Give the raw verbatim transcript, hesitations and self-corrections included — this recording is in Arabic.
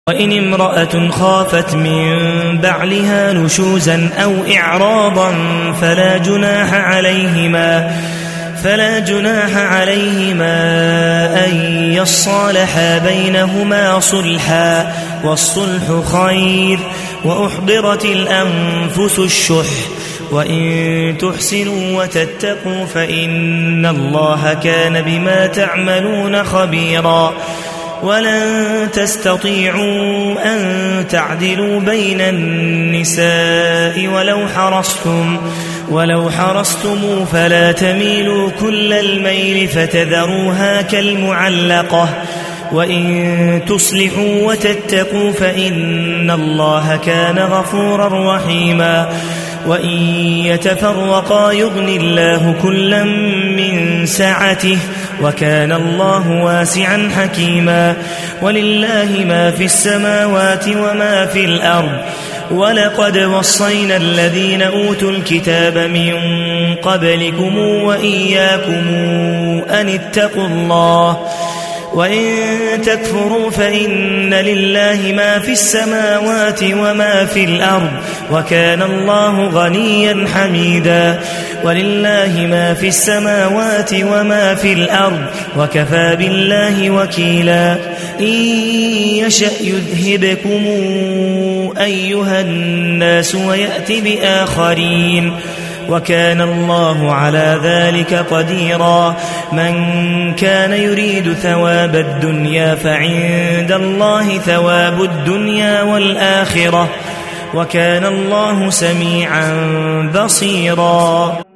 وإن امرأة خافت من بعلها نشوزا أو إعراضا فلا جناح عليهما فلا جناح عليهما أن يصالحا بينهما صلحا والصلح خير وأحضرت الأنفس الشح وإن تحسنوا وتتقوا فإن الله كان بما تعملون خبيرا ولن تستطيعوا أن تعدلوا بين النساء ولو حرصتم ولو حرصتم فلا تميلوا كل الميل فتذروها كالمعلقة وإن تصلحوا وتتقوا فإن الله كان غفورا رحيما وإن يتفرقا يغن الله كلا من سعته وكان الله واسعا حكيما ولله ما في السماوات وما في الأرض ولقد وصينا الذين أوتوا الكتاب من قبلكم وإياكم أن اتقوا الله وإن تكفروا فإن لله ما في السماوات وما في الأرض وكان الله غنيا حميدا ولله ما في السماوات وما في الأرض وكفى بالله وكيلا إن يشأ يذهبكم أيها الناس ويأت بآخرين وكان الله على ذلك قديرا من كان يريد ثواب الدنيا فعند الله ثواب الدنيا والآخرة وكان الله سميعا بصيرا.